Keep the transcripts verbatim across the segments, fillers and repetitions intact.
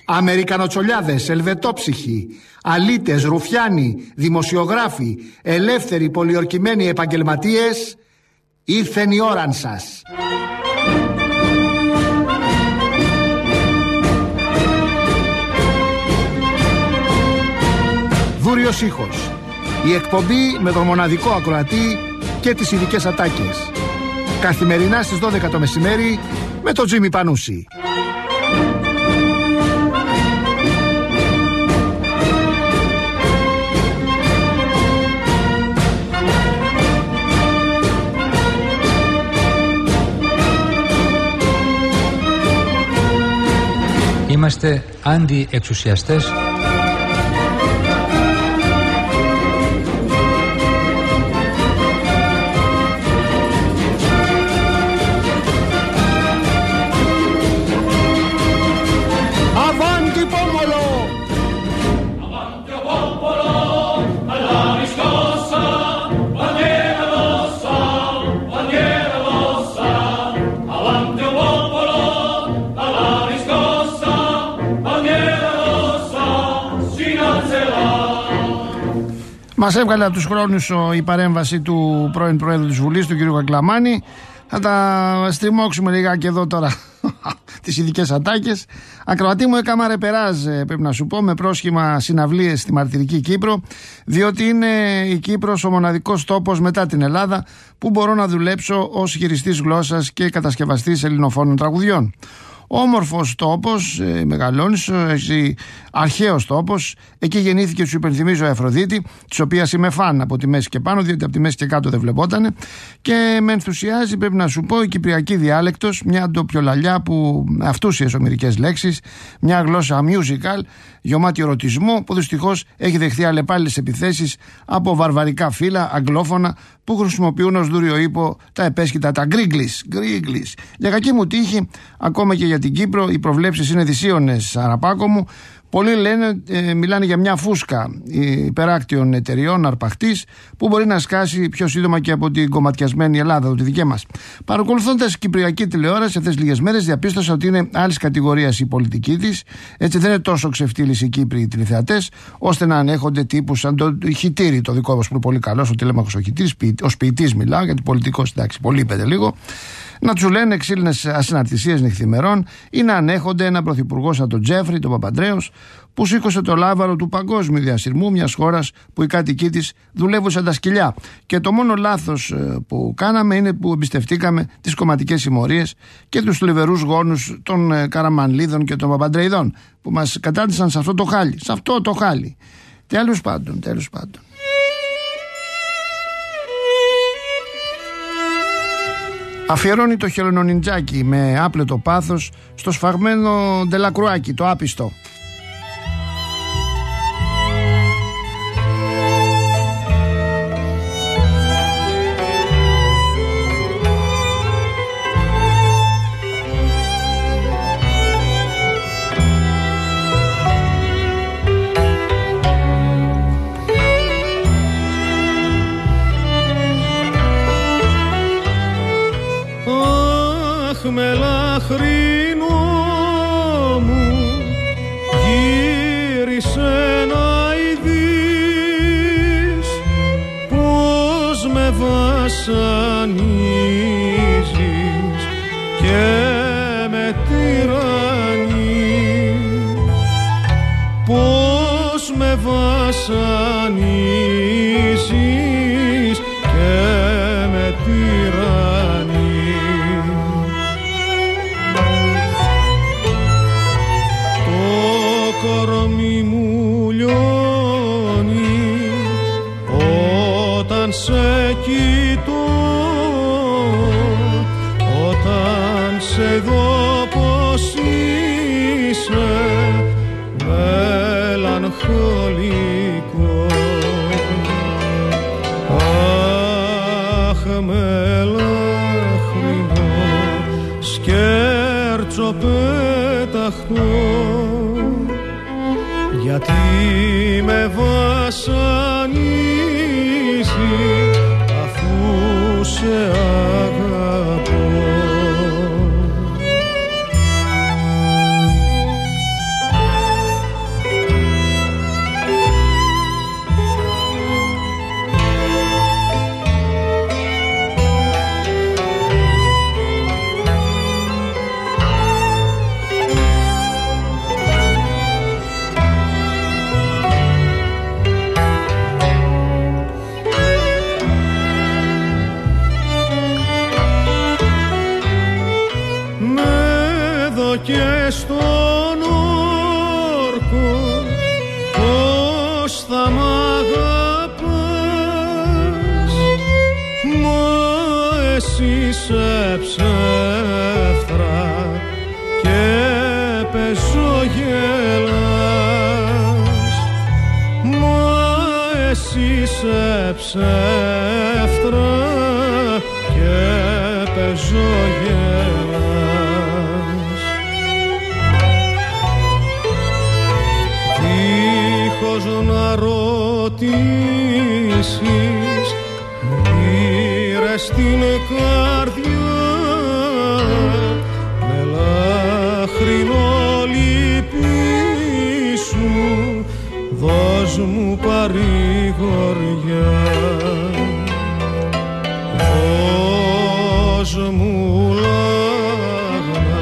Αμερικανοτσολιάδες, ελβετόψυχοι, αλήτες, ρουφιάνοι, δημοσιογράφοι, ελεύθεροι πολιορκημένοι επαγγελματίες, ήρθεν η ώραν σας. Δούριος ήχος. Η εκπομπή με τον μοναδικό ακροατή και τις ειδικές ατάκες. Καθημερινά στις δώδεκα το μεσημέρι με τον Τζίμι Πανούση. Είμαστε αντιεξουσιαστές. Μας έβγαλε από τους χρόνους η παρέμβαση του πρώην Προέδρου της Βουλής, του κ. Κακλαμάνη. Θα τα στριμώξουμε λιγάκι εδώ τώρα τις ειδικές ατάκες. Ακροατή μου, έκαμα ρεπεράζ, πρέπει να σου πω, με πρόσχημα συναυλίες στη μαρτυρική Κύπρο, διότι είναι η Κύπρος ο μοναδικός τόπος μετά την Ελλάδα που μπορώ να δουλέψω ως χειριστής γλώσσας και κατασκευαστής ελληνοφώνων τραγουδιών. Όμορφος τόπος, ε, μεγαλώνεις, εσύ, αρχαίος τόπος. Εκεί γεννήθηκε, σου υπενθυμίζω, η Αφροδίτη, της οποίας είμαι φαν από τη μέση και πάνω, διότι από τη μέση και κάτω δεν βλεπότανε. Και με ενθουσιάζει, πρέπει να σου πω, η κυπριακή διάλεκτος, μια ντοπιολαλιά που αυτούσιες ομηρικές λέξεις, μια γλώσσα musical, γεμάτη ερωτισμό, που δυστυχώς έχει δεχθεί αλλεπάλληλες επιθέσεις από βαρβαρικά φύλλα, αγγλόφωνα, που χρησιμοποιούν ως δούριο ύπο τα επέσχυτα, τα γκρίγκλις. Γκρίγκλις. Για κακή μου τύχη, ακόμα και για την Κύπρο, οι προβλέψεις είναι δυσίωνες, Αραπάκο μου. Πολλοί λένε, ε, μιλάνε για μια φούσκα υπεράκτιων εταιριών αρπαχτής που μπορεί να σκάσει πιο σύντομα και από την κομματιασμένη Ελλάδα, τη δική μας. Παρακολουθώντας κυπριακή τηλεόραση αυτές τις λίγες μέρες, διαπίστωσα ότι είναι άλλης κατηγορίας η πολιτική της. Έτσι δεν είναι τόσο ξεφτύλις οι Κύπροι οι τηλεθεατές, ώστε να ανέχονται τύπους σαν το Χιτήρι, το δικό μας που είναι πολύ καλός, ο Τηλέμαχος ο Χιτήρης, ως ποιητής μιλάω, γιατί πολιτικός, εντάξει, πολύ είπετε λίγο. Να του λένε ξύλινες ασυναρτησίες νυχθημερών ή να ανέχονται έναν πρωθυπουργό σαν τον Τζέφρι, τον Παπαντρέους, που σήκωσε το λάβαρο του παγκόσμιου διασυρμού μιας χώρας που οι κάτοικοι της δουλεύουν σαν τα σκυλιά. Και το μόνο λάθος που κάναμε είναι που εμπιστευτήκαμε τις κομματικές συμμορίες και τους θλιβερούς γόνους των Καραμανλίδων και των Παπαντρεϊδών, που μας κατάντησαν σε αυτό το χάλι. Σε αυτό το χάλι. Τέλος πάντων, τέλος πάντων. Αφιερώνει το χελωνονιντζάκι με άπλετο πάθος στο σφαγμένο Ντελακρουάκι, το άπιστο. Με λαχρινό μου γύρισε να ειδείς πως με βασανίζεις και με τυραννείς, πως με βασανίζεις και με τυραννείς. Κορμί μου λιώνει όταν σε κοιτώ, όταν σε δω πως είσαι μελαγχολικό. Αχ, μελαχρινό σκέρτσο πέταχτο, γιατί με βασανίζει αφού σε αγαπώ. είσαι ψεύτρα και πεζόγελας, μα εσύ είσαι ψεύτρα και πεζόγελας. Δίχως να ρωτήσεις πήρες την καρδιά με λάχρινο λυπή σου, δώσ' μου παρηγοριά, δώσ' μου λάγνα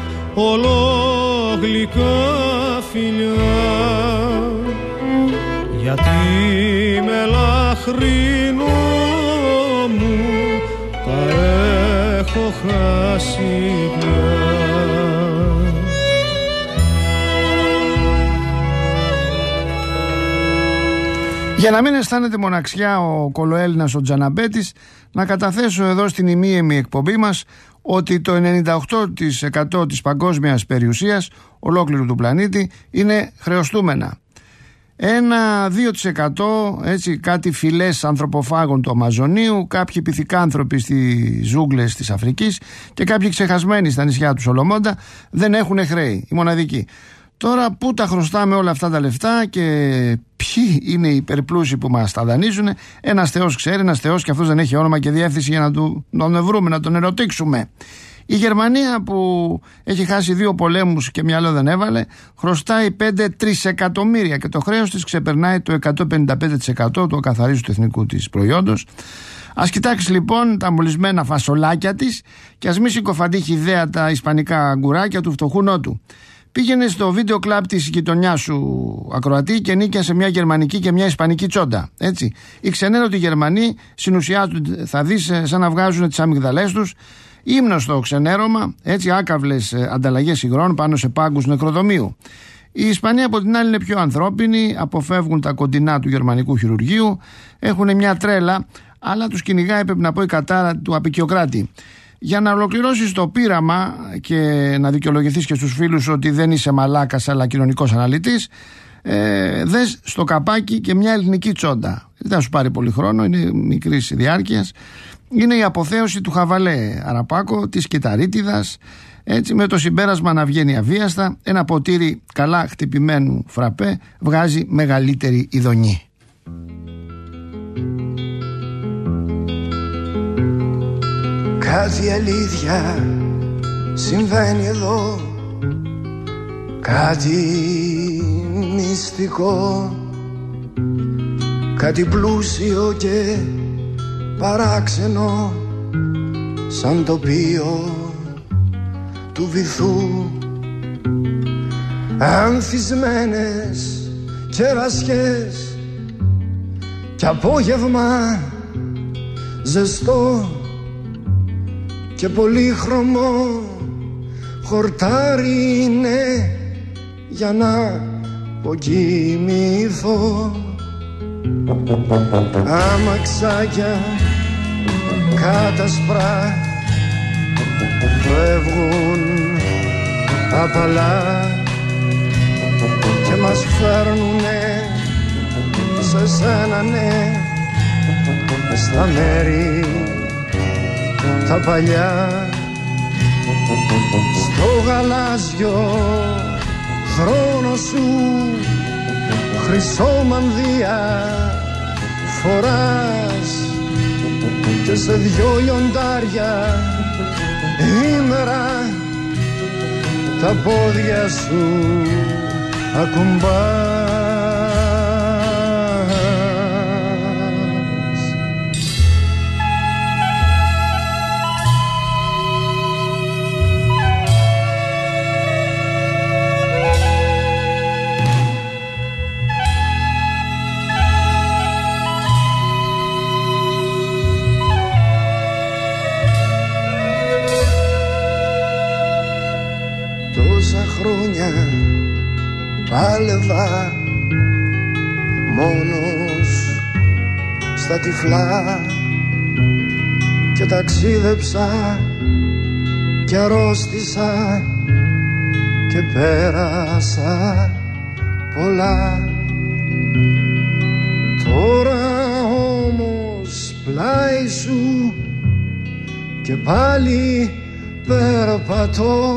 ολόγλυκα φιλιά, γιατί με λάχρινο μου τα έχω χάσει πια. Για να μην αισθάνεται μοναξιά ο κολοέλληνας ο Τζαναμπέτης, να καταθέσω εδώ στην ημίαιμη εκπομπή μας ότι το ενενήντα οκτώ τοις εκατό της παγκόσμιας περιουσίας ολόκληρου του πλανήτη είναι χρεωστούμενα. Ένα δύο τοις εκατό έτσι κάτι φυλές ανθρωποφάγων του Αμαζονίου, κάποιοι πυθικάνθρωποι στις ζούγκλες της Αφρικής και κάποιοι ξεχασμένοι στα νησιά του Σολομόντα δεν έχουν χρέη, οι μοναδικοί. Τώρα πού τα χρωστάμε όλα αυτά τα λεφτά και ποιοι είναι οι υπερπλούσιοι που μας τα δανείζουν, ένας Θεός ξέρει, ένας Θεός και αυτός δεν έχει όνομα και διεύθυνση για να του, τον βρούμε, να τον ερωτήξουμε. Η Γερμανία που έχει χάσει δύο πολέμους και μυαλό δεν έβαλε, χρωστάει πέντε τρισεκατομμύρια και το χρέος της ξεπερνάει το εκατόν πενήντα πέντε τοις εκατό του ακαθαρίστου του εθνικού της προϊόντος. Ας κοιτάξει λοιπόν τα μολυσμένα φασολάκια της και ας μη συκοφαντήχει ιδέα τα ισπανικά αγκουράκια του φτωχού νότου. Πήγαινε στο βίντεο κλαμπ της γειτονιάς σου, ακροατή, και νίκιασε μια γερμανική και μια ισπανική τσόντα. Έτσι. Οι ξενέρωτοι Γερμανοί συνουσιάζονται, θα δεις, σαν να βγάζουν τις αμυγδαλές τους. Ύμνο στο ξενέρωμα, έτσι, άκαυλες ανταλλαγές υγρών πάνω σε πάγκους νεκροδομείου. Οι Ισπανοί από την άλλη είναι πιο ανθρώπινοι, αποφεύγουν τα κοντινά του γερμανικού χειρουργείου, έχουν μια τρέλα, αλλά τους κυνηγάει, πρέπει να πω, η κατάρα του απικιοκράτη. Για να ολοκληρώσεις το πείραμα και να δικαιολογηθείς και στους φίλους ότι δεν είσαι μαλάκας αλλά κοινωνικός αναλυτής, ε, δες στο καπάκι και μια ελληνική τσόντα. Δεν θα σου πάρει πολύ χρόνο, είναι μικρής διάρκειας. Είναι η αποθέωση του Χαβαλέ Αραπάκο, της Κυταρίτιδας, έτσι, με το συμπέρασμα να βγαίνει αβίαστα. Ένα ποτήρι καλά χτυπημένου φραπέ βγάζει μεγαλύτερη ειδονή. Κάτι αλήθεια συμβαίνει εδώ, κάτι μυστικό, κάτι πλούσιο και παράξενο, σαν τοπίο του βυθού. Ανθισμένες κερασιές κι απόγευμα ζεστό και πολύχρωμο χορτάρι είναι για να αποκοιμηθώ. Αμαξάκια κάτασπρα φεύγουν απαλά και μας φέρνουνε σε σένα, ναι, στα μέρη τα παλιά, στο γαλάζιο θρόνο σου χρυσό μανδύα φοράς και σε δυο λιοντάρια ήμερα τα πόδια σου ακουμπάς. Πάλευα μόνος στα τυφλά και ταξίδεψα και αρρώστησα και πέρασα πολλά. Τώρα όμως πλάι σου και πάλι περπατώ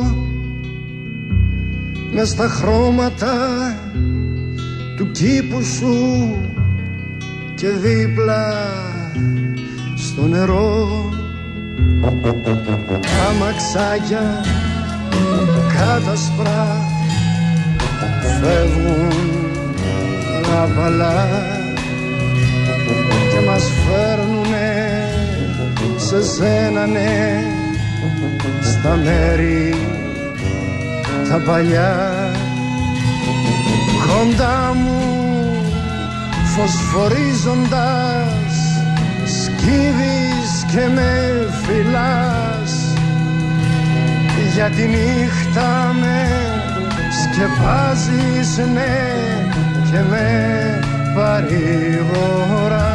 μες στα χρώματα του κήπου σου και δίπλα στο νερό. Τα μαξάκια κάτασπρα φεύγουν απαλά και μας φέρνουνε σε σένα, ναι, στα μέρη τα παλιά. Κοντά μου φωσφορίζοντας σκύβεις και με φυλάς, για τη νύχτα με σκεπάζεις, ναι, και με παρηγοράς.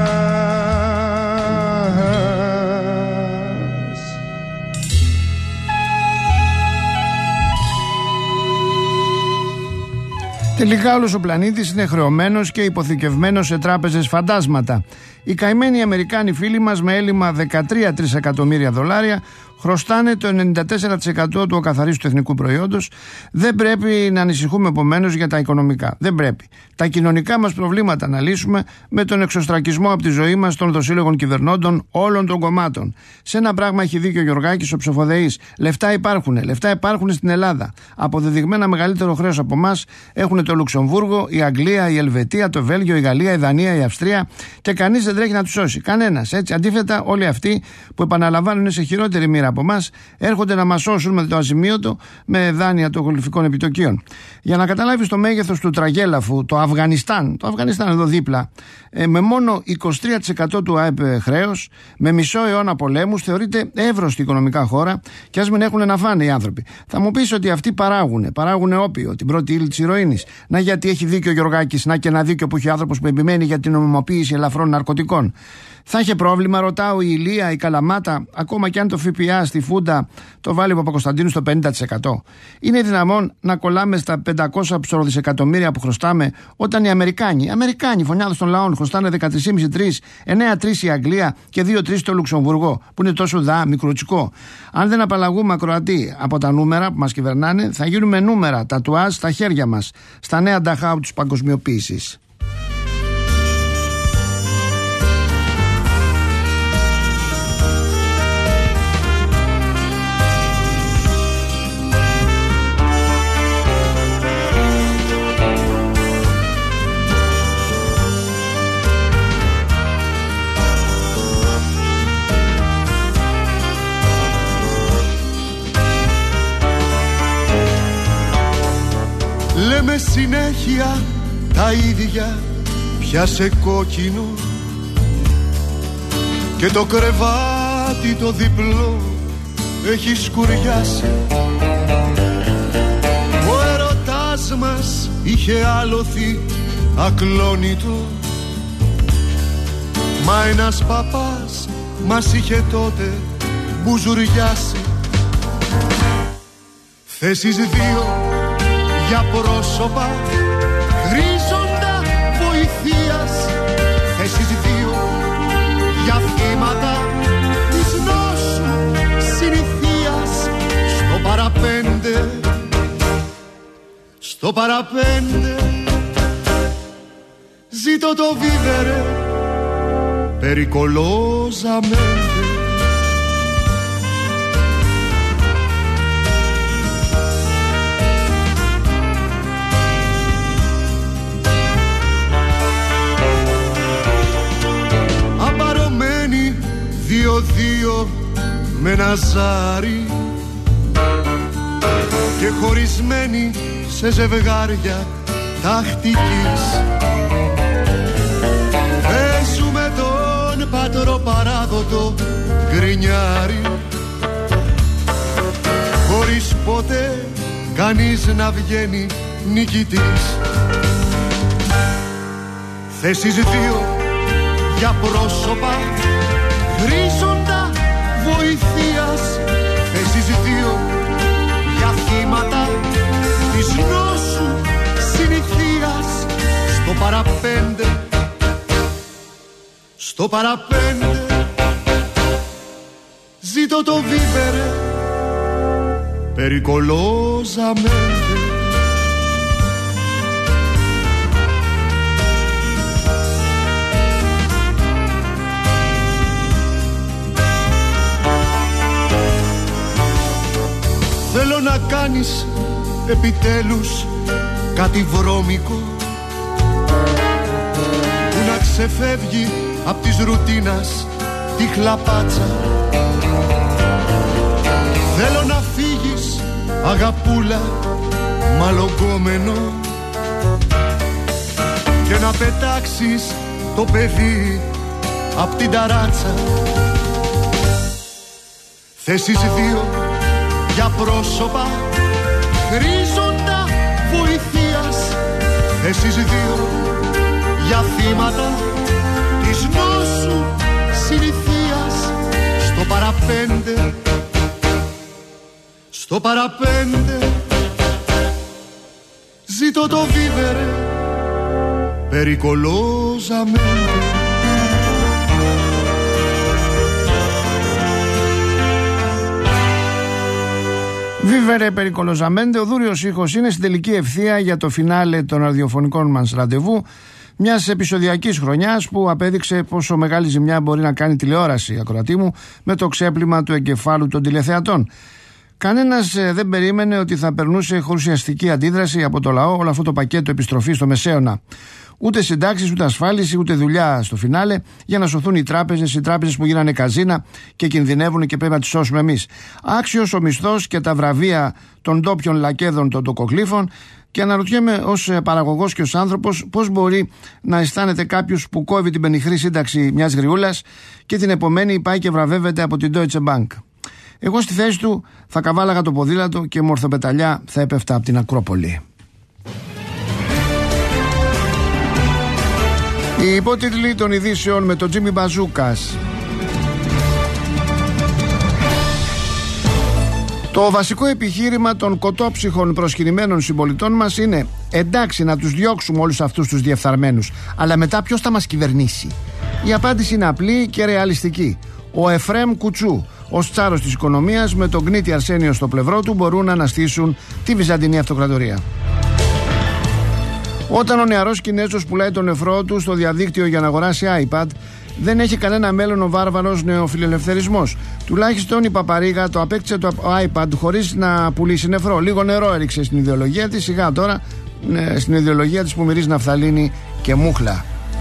Τελικά όλος ο πλανήτης είναι χρεωμένος και υποθηκευμένος σε τράπεζες φαντάσματα. Οι καημένοι Αμερικάνοι φίλοι μας με έλλειμμα δεκατρία τρισεκατομμύρια δολάρια χρωστάνε το ενενήντα τέσσερα τοις εκατό του ακαθαρίστου εθνικού προϊόντος. Δεν πρέπει να ανησυχούμε επομένως για τα οικονομικά. Δεν πρέπει. Τα κοινωνικά μας προβλήματα να λύσουμε με τον εξωστρακισμό από τη ζωή μας των δοσύλλογων κυβερνώντων όλων των κομμάτων. Σε ένα πράγμα έχει δίκιο ο Γιωργάκης ο ψοφοδεής. Λεφτά υπάρχουν. Λεφτά υπάρχουν στην Ελλάδα. Αποδεδειγμένα μεγαλύτερο χρέος από εμάς έχουν το Λουξεμβούργο, η Αγγλία, η Ελβετία, το Βέλγιο, η Γαλλία, η Δανία, η Αυστρία και κανείς δεν τρέχει να τους σώσει. Κανένας. Έτσι. Αντίθετα, όλοι αυτοί που επαναλαμβάνουν σε χειρότερη μοίρα από εμάς έρχονται να μας σώσουν με το αζημίωτο με δάνεια των γολυφικών επιτοκίων. Για να καταλάβεις το μέγεθος του τραγέλαφου, το Αφγανιστάν, το Αφγανιστάν εδώ δίπλα, ε, με μόνο είκοσι τρία τοις εκατό του ΑΕΠ χρέος, με μισό αιώνα πολέμους, θεωρείται εύρωστη οικονομικά χώρα και ας μην έχουν να φάνε οι άνθρωποι. Θα μου πεις ότι αυτοί παράγουν, παράγουν όπιο, την πρώτη ύλη της ηρωίνης. Να, γιατί έχει δίκιο ο Γιωργάκης, να και ένα δίκιο που έχει άνθρωπος που επιμένει για την νομιμοποίηση ελαφρών ναρκωτικών. Θα είχε πρόβλημα, ρωτάω, η Ηλία, η Καλαμάτα, ακόμα και αν το ΦΠΑ στη Φούντα το βάλει ο Παπακοσταντίνου στο πενήντα τοις εκατό. Είναι δυναμόν να κολλάμε στα πεντακόσια ψωροδισεκατομμύρια που χρωστάμε, όταν οι Αμερικάνοι, οι Αμερικάνοι φωνιάδες των λαών, χρωστάνε δεκατρία κόμμα πέντε τρία, εννέα τρία η Αγγλία και δύο τρία το Λουξεμβουργό, που είναι τόσο δα μικροτσικό. Αν δεν απαλλαγούμε ακροατοί από τα νούμερα που μας κυβερνάνε, θα γίνουμε νούμερα, τατουάζ στα χέρια μας, στα νέα νταχάου της παγκοσμιοποίησης. Λέμε συνέχεια τα ίδια, πιάσε κόκκινο και το κρεβάτι το διπλό έχει σκουριάσει. Ο ερωτάς μας είχε άλοθη ακλόνητο, μα ένας παπάς μας είχε τότε μπουζουριάσει. Θέσεις δύο για πρόσωπα χρήζοντα βοηθείας, θέσεις δύο για θύματα της νόσου συνηθείας. Στο παραπέντε, στο παραπέντε ζήτω το βίβερε περικολόζαμέντε. Δύο-δύο με ένα ζάρι και χωρισμένοι σε ζευγάρια τακτικής. Παίζουμε τον πατροπαράδοτο γκρινιάρι, χωρίς ποτέ κανείς να βγαίνει νικητής. Θέσεις δύο για πρόσωπα χρήζοντα παραπέντε, στο παραπέντε. Ζήτω το βίβερε περιcolosamente. Θέλω να κάνεις επιτέλους κάτι βρώμικο που να ξεφεύγει απ' της ρουτίνας τη χλαπάτσα. Θέλω να φύγεις αγαπούλα μαλογκόμενο και να πετάξεις το παιδί απ' την ταράτσα. Θέσεις δύο για πρόσωπα χρήζοντα βοηθείας, θέσεις δύο για θύματα της νόσου συνηθείας. Στο παραπέντε, στο παραπέντε ζήτω το βίβερε περιcolosamente. Βίβερε περιcolosamente, ο δούριος ήχος είναι στην τελική ευθεία για το φινάλε των ραδιοφωνικών μας ραντεβού μιας επεισοδιακής χρονιάς που απέδειξε πόσο μεγάλη ζημιά μπορεί να κάνει τηλεόραση, ακροατή μου, με το ξέπλυμα του εγκεφάλου των τηλεθεατών. Κανένας ε, δεν περίμενε ότι θα περνούσε χωρίς ουσιαστική αντίδραση από το λαό όλο αυτό το πακέτο επιστροφής στο μεσαίωνα. Ούτε συντάξεις, ούτε ασφάλιση, ούτε δουλειά στο φινάλε για να σωθούν οι τράπεζες, οι τράπεζες που γίνανε καζίνα και κινδυνεύουν και πρέπει να τις σώσουμε εμείς. Άξιος ο μισθός και τα βραβεία των ντόπιων λακέδων των τοκοκλήφων. Και αναρωτιέμαι ως παραγωγός και ως άνθρωπος πώς μπορεί να αισθάνεται κάποιος που κόβει την πενιχρή σύνταξη μιας γριούλας και την επομένη πάει και βραβεύεται από την Deutsche Bank. Εγώ στη θέση του θα καβάλαγα το ποδήλατο και με ορθοπεταλιά θα έπεφτα από την Ακρόπολη. Οι υπότιτλοι των ειδήσεων με τον Τζίμι Μπαζούκας. Το βασικό επιχείρημα των κοτόψυχων προσκυνημένων συμπολιτών μας είναι εντάξει να τους διώξουμε όλους αυτούς τους διεφθαρμένους, αλλά μετά ποιος θα μας κυβερνήσει? Η απάντηση είναι απλή και ρεαλιστική. Ο Εφρέμ Κουτσού, ως τσάρος της οικονομίας, με τον Γνήτη Αρσένιο στο πλευρό του, μπορούν να αναστήσουν τη Βυζαντινή Αυτοκρατορία. Όταν ο νεαρός Κινέζος πουλάει τον νεφρό του στο διαδίκτυο για να αγοράσει iPad, δεν έχει κανένα μέλλον ο βάρβαρος νεοφιλελευθερισμός. Τουλάχιστον η Παπαρίγα το απέκτησε το iPad χωρίς να πουλήσει νεφρό. Λίγο νερό έριξε στην ιδεολογία της, σιγά τώρα ναι, στην ιδεολογία της που μυρίζει ναφθαλίνη και μούχλα.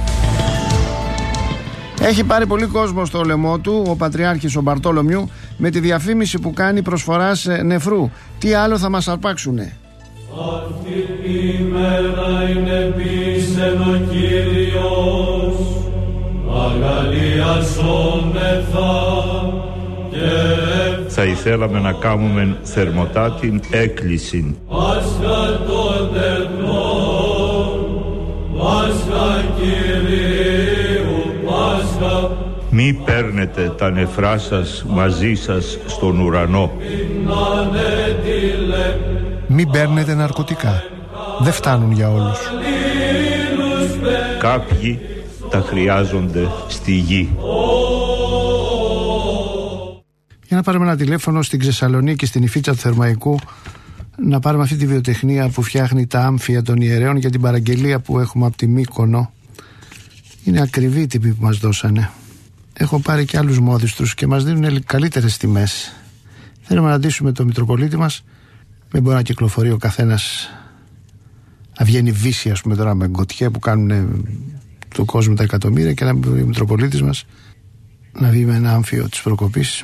Έχει πάρει πολύ κόσμο στο λαιμό του ο Πατριάρχης ο Μπαρτόλομιου με τη διαφήμιση που κάνει προσφοράς νεφρού. Τι άλλο θα μας αρπάξουνε? Αυτή η μέρα είναι πίσεν ο Κύριος, αγαλιασόμεθα και θα ήθελαμε να κάνουμε θερμοτάτην έκκληση. Πάσχα των τεχνών, Πάσχα Κυρίου, Πάσχα. Μη παίρνετε τα νεφρά σας μαζί σας στον ουρανό. Μην παίρνετε ναρκωτικά. Δεν φτάνουν για όλους. Κάποιοι τα χρειάζονται στη γη. Για να πάρουμε ένα τηλέφωνο στην Θεσσαλονίκη, στην Ιφίτσα του Θερμαϊκού, να πάρουμε αυτή τη βιοτεχνία που φτιάχνει τα άμφια των ιερέων για την παραγγελία που έχουμε από τη Μύκονο. Είναι ακριβή η τιμή που μας δώσανε. Έχω πάρει και άλλους μόδιστρους και μας δίνουν καλύτερες τιμές. Θέλουμε να αντίσουμε τον Μητροπολίτη μας. Δεν μπορεί να κυκλοφορεί ο καθένας να βγαίνει βύση, ας πούμε, τώρα με γκοτιέ που κάνουν του κόσμου τα εκατομμύρια, και να μπορεί ο Μητροπολίτης μας να βγει με ένα άμφιο της προκοπής.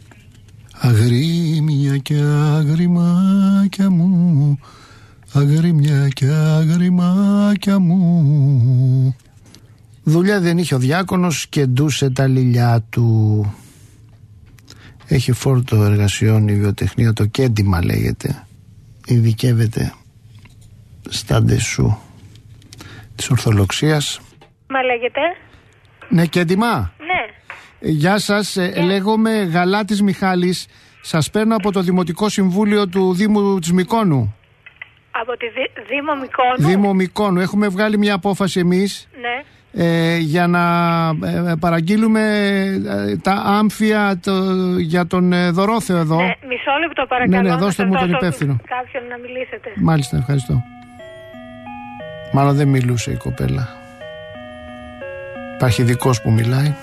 Αγρίμια και αγριμάκια μου, αγρίμια και αγριμάκια μου. Δουλειά δεν είχε ο διάκονος και ντούσε τα λιλιά του. Έχει φόρτο εργασιών η βιοτεχνία, το κέντημα λέγεται. Ειδικεύεται στα ντεσού της Ορθολοξίας. Μα λέγεται? Ναι, κέντημα. Ναι. Γεια σας, yeah. Λέγομαι Γαλάτης Μιχάλης. Σας παίρνω από το Δημοτικό Συμβούλιο του Δήμου της Μυκόνου. Από τη Δή- Δήμο Μυκόνου. Δήμο Μυκόνου. Έχουμε βγάλει μια απόφαση εμείς. Ναι. Ε, για να ε, παραγγείλουμε ε, τα άμφια το, για τον ε, Δωρόθεο εδώ. Ναι, μισό λεπτό παρακαλώ. Ναι, ναι, δώστε να μου σας τον δώσω υπεύθυνο. Κάποιον να μιλήσετε. Μάλιστα, ευχαριστώ. Μάλλον δεν μιλούσε η κοπέλα. Υπάρχει ειδικός που μιλάει.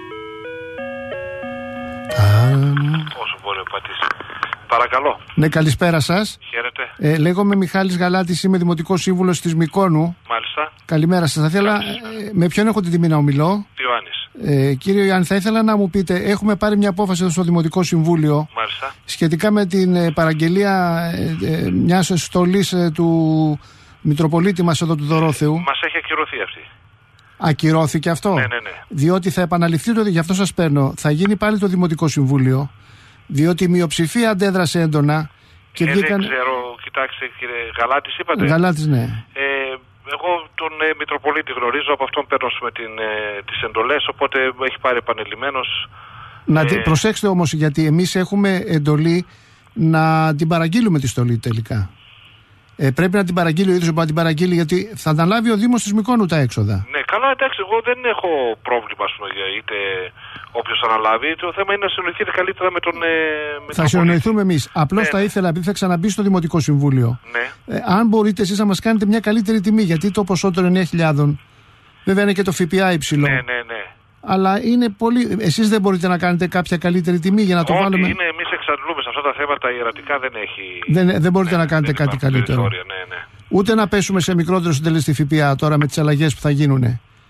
Όσο μπορεί να πατήσει. Παρακαλώ. Ναι, καλησπέρα σας. Χαίρετε. Ε, λέγομαι Μιχάλης Γαλάτης, είμαι Δημοτικός Σύμβουλος της Μυκόνου. Μάλιστα. Καλημέρα σας. Θα ήθελα, ε, με ποιον έχω την τιμή να ομιλώ? Ιωάννης. Ε, κύριε Ιωάννη, θα ήθελα να μου πείτε, έχουμε πάρει μια απόφαση εδώ στο Δημοτικό Συμβούλιο. Μάλιστα. Σχετικά με την ε, παραγγελία ε, ε, μιας στολής ε, του Μητροπολίτη μας εδώ του Δωρόθεου. Μας έχει ακυρωθεί αυτή. Ακυρώθηκε αυτό? Ναι, ναι, ναι. Διότι θα επαναληφθεί το, γι' αυτό σας παίρνω, θα γίνει πάλι το Δημοτικό Συμβούλιο, διότι η μειοψηφία αντέδρασε έντονα και ε, βγήκαν... Δεν ξέρω, κοιτάξτε κύριε Γαλάτης είπατε. Γαλάτης, ναι. Ε, εγώ τον ε, Μητροπολίτη γνωρίζω, από αυτόν παίρνω με την, ε, τις εντολές, οπότε έχει πάρει επανειλημμένος. Να ε, προσέξτε όμως, γιατί εμείς έχουμε εντολή να την παραγγείλουμε τη στολή τελικά. Ε, πρέπει να την παραγγείλει ο ίδιος, να την παραγγείλει, γιατί θα αναλάβει ο Δήμος της Μυκόνου τα έξοδα. Ναι, καλά, εντάξει, εγώ δεν έχω πρόβλημα, ας πούμε, είτε όποιος αναλάβει. Το θέμα είναι να συνοηθείτε καλύτερα με τον. Ε, με θα συνοηθούμε εμείς. Απλώς ναι, θα ήθελα, επειδή θα ξαναμπεί στο Δημοτικό Συμβούλιο, ναι. ε, αν μπορείτε εσείς να μας κάνετε μια καλύτερη τιμή, γιατί το ποσό των εννέα χιλιάδες, βέβαια είναι και το ΦΠΑ υψηλό. Ναι, ναι, ναι. Αλλά είναι πολύ. Εσείς δεν μπορείτε να κάνετε κάποια καλύτερη τιμή για να το Ό,τι βάλουμε. είναι, εμείς εξαντλούμε σε αυτά τα θέματα, ιερατικά δεν έχει. Δεν, δεν μπορείτε ναι, να κάνετε δεν κάτι καλύτερο. Ναι, ναι. Ούτε να πέσουμε σε μικρότερο συντελεστή ΦΠΑ τώρα με τις αλλαγές που θα γίνουν.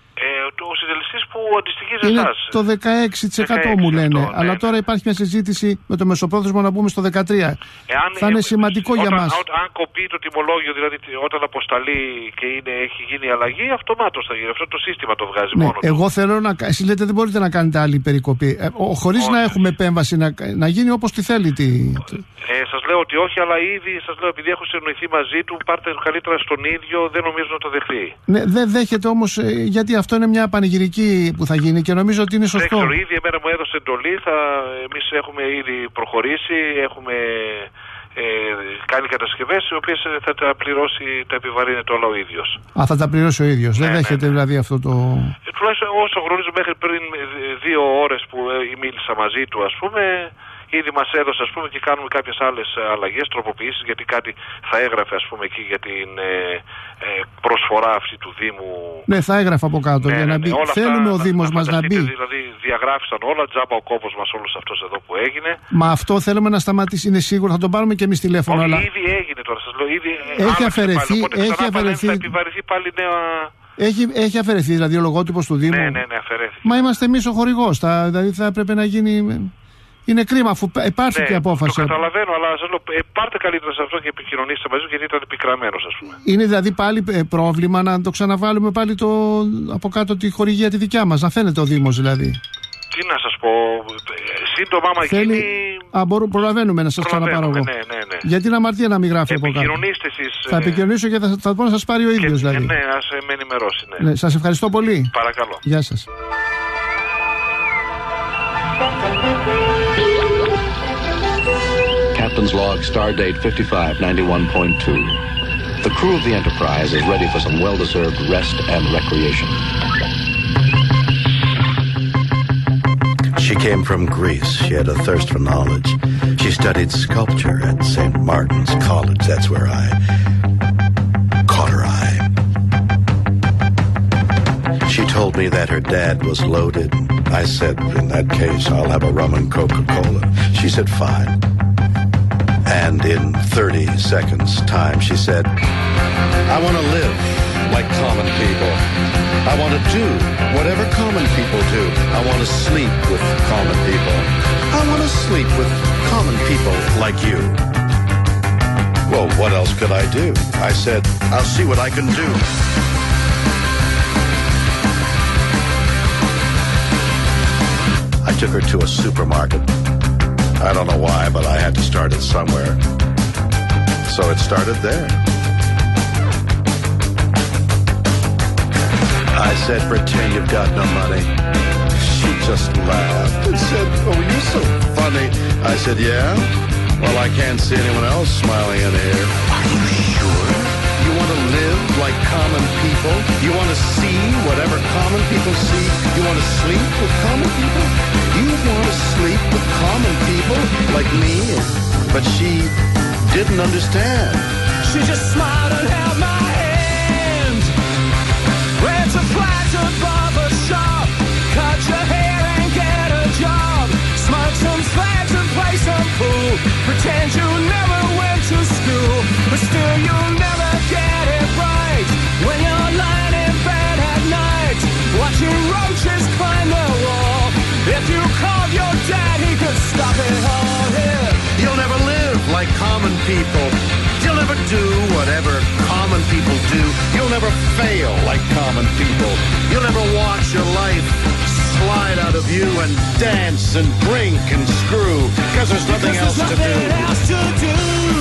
Ο συντελεστής που αντιστοιχεί σε είναι εσάς. Το δεκαέξι τοις εκατό μου λένε. Ναι, αλλά ναι. τώρα υπάρχει μια συζήτηση με το μεσοπρόθεσμο να μπούμε στο δεκατρία τοις εκατό. Εάν, θα είναι σημαντικό όταν, για μας. Αν κοπεί το τιμολόγιο, δηλαδή όταν αποσταλεί και είναι, έχει γίνει αλλαγή, αυτομάτως θα γίνει. Αυτό το σύστημα το βγάζει ναι, μόνο. Εγώ του. θέλω να. Εσείς λέτε δεν μπορείτε να κάνετε άλλη περικοπή. Ε, χωρίς να έχουμε επέμβαση, να, να γίνει όπως τη θέλει. Τη... Ε, σας λέω ότι όχι, αλλά ήδη σας λέω, επειδή έχω συνοηθεί μαζί του, πάρτε καλύτερα στον ίδιο, δεν νομίζω να το δεχθεί. Ναι, δεν δέχεται όμως, ε, γιατί αυτό είναι μια πανηγυρική που θα γίνει και νομίζω ότι είναι σωστό. Δεν ξέρω, ήδη εμένα μου έδωσε εντολή, θα, εμείς έχουμε ήδη προχωρήσει, έχουμε ε, κάνει κατασκευές, οι οποίες θα τα πληρώσει, τα επιβαρύνεται όλα ο ίδιος. Α, θα τα πληρώσει ο ίδιος, ναι, δεν δέχεται ναι, ναι. δηλαδή αυτό το... Ε, τουλάχιστον όσο γνωρίζω μέχρι πριν δύο ώρες που ε, μίλησα μαζί του, ας πούμε, ήδη μας έδωσε, ας πούμε, και κάνουμε κάποιες άλλες αλλαγές, τροποποιήσεις, γιατί κάτι θα έγραφε, ας πούμε, εκεί για την ε, ε, προσφορά αυτή του Δήμου. Ναι, θα έγραφε από κάτω ναι, για να μπει. Ναι, ναι. Θέλουμε αυτά, ο Δήμος να, μας να μπει. Δηλαδή, διαγράφησαν όλα, τζάμπα ο κόπος μας όλος αυτός εδώ που έγινε. Μα αυτό θέλουμε να σταματήσει, είναι σίγουρο, θα τον πάρουμε και εμείς τηλέφωνο. Όχι, αλλά... ήδη έγινε τώρα, σας λέω. Ήδη έχει αφαιρεθεί, πάλι, έχει αφαιρεθεί. Θα επιβαρυνθεί πάλι νέα... Έχει, έχει αφαιρεθεί δηλαδή ο λογότυπος του Δήμου. Ναι, ναι, ναι, αφαιρέθηκε. Μα είμαστε εμείς ο χορηγός. Θα, δηλαδή θα έπρεπε να γίνει. Είναι κρίμα αφού υπάρχει ναι, και απόφαση. Το καταλαβαίνω, αλλά σας λέω, πάρτε καλύτερα σε αυτό και επικοινωνήστε μαζί του, γιατί ήταν πικραμένος, ας πούμε. Είναι δηλαδή πάλι πρόβλημα να το ξαναβάλουμε πάλι το, από κάτω τη χορηγία τη δικιά μας. Να φαίνεται ο Δήμος δηλαδή. Τι να σας πω, σύντομα άμα Θέλει... γίνει... Α, μπορούμε, προλαβαίνουμε να σας ξαναπάρω εγώ. Ναι, ναι, ναι. Γιατί είναι αμαρτία να μην γράφει από κάτω. Επικοινωνήστε εσείς. Θα επικοινωνήσω και θα, θα πω να σας πάρει ο ίδιος δηλαδή. Ναι, ας με ενημερώσει. Ναι. Ναι, σας ευχαριστώ πολύ. Παρακαλώ. Γεια σας. Captain's log, stardate fifty-five ninety-one point two. The crew of the Enterprise is ready for some well-deserved rest and recreation. She came from Greece. She had a thirst for knowledge. She studied sculpture at Saint Martin's College. That's where I caught her eye. She told me that her dad was loaded. I said, in that case, I'll have a rum and Coca-Cola. She said, fine. And in thirty seconds time, she said, I want to live like common people. I want to do whatever common people do. I want to sleep with common people. I want to sleep with common people like you. Well, what else could I do? I said, I'll see what I can do. I took her to a supermarket. I don't know why, but I had to start it somewhere. So it started there. I said, pretend you've got no money. She just laughed and said, oh, you're so funny. I said, yeah? Well, I can't see anyone else smiling in here. sure? You want to live like common people? You want to see whatever common people see? You want to sleep with common people? You want to sleep with common people like me? But she didn't understand. She just smiled and held my hand. Went to flat above a shop. Cut your hair and get a job. Smoke some fags and play some pool. Pretend you never went to school. But still you'll never get it right. When you're lying in bed at night, watching roaches climb the wall. If you called your dad, he could stop it all here. You'll never live like common people. You'll never do whatever common people do. You'll never fail like common people. You'll never watch your life slide out of you and dance and drink and screw. Because there's nothing else to do. Else to do.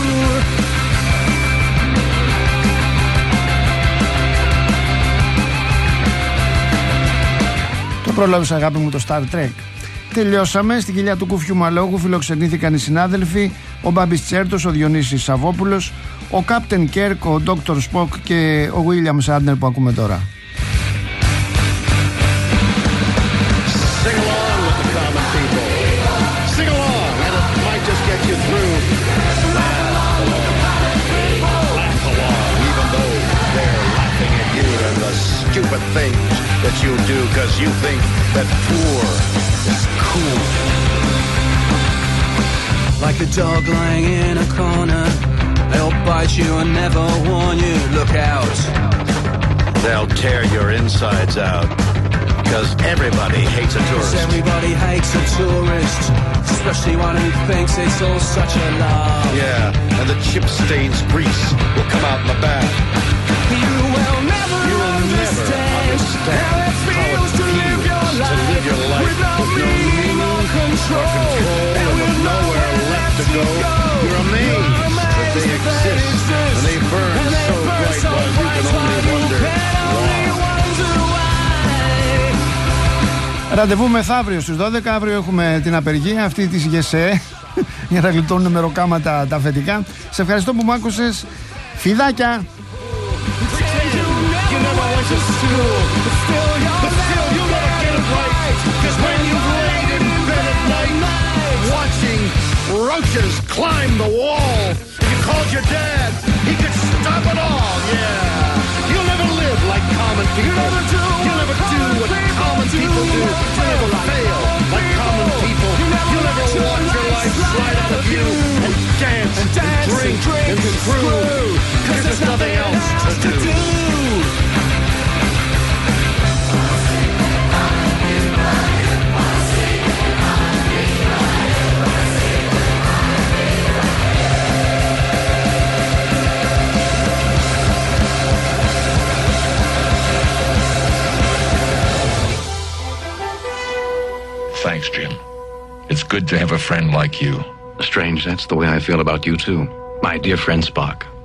Το πρόλαβες, αγάπη μου, το Star Trek. Τελειώσαμε. Στην κοιλιά του Κούφιου Μαλόγου φιλοξενήθηκαν οι συνάδελφοι, ο Μπάμπης Τσέρτος, ο Διονύσης Σαββόπουλος, ο Κάπτεν Κέρκ, ο Ντόκτορ Σποκ και ο Βίλιαμ Σάντνερ που ακούμε τώρα. Sing along with the common people. Sing along and it might just get you through. Laugh along. Laugh along even though they're laughing at you and the stupid things that you do because you think that poor is cool. Like a dog lying in a corner, they'll bite you and never warn you. Look out. They'll tear your insides out. Because everybody hates a tourist. Everybody hates a tourist, especially one who thinks it's all such a lie. Yeah, and the chip stains grease will come out in the back. You will never you will understand, never understand how it feels, how it to, feels live your to live your life with no meaning or control, or control and with nowhere left to go. go. You're amazed, You're amazed that they that exist, they exist and they burn and they so burn bright so while you can only wonder why. Ραντεβού μεθαύριο στις δώδεκα. Αύριο έχουμε την απεργία αυτή της ΓΕΣΕ για να γλιτώνουν μεροκάματα τα αφεντικά. Σε ευχαριστώ που μ' άκουσες. Φιδάκια! Roaches climb the wall. You called your dad. He could stop it all. Yeah. You'll never live like common people. You'll never do, You'll never do what common people do. You'll never fail like common people. You'll never watch your life slide out of you and dance and drink and screw. Because there's nothing else to do. Thanks, Jim. It's good to have a friend like you. Strange, that's the way I feel about you, too. My dear friend Spock.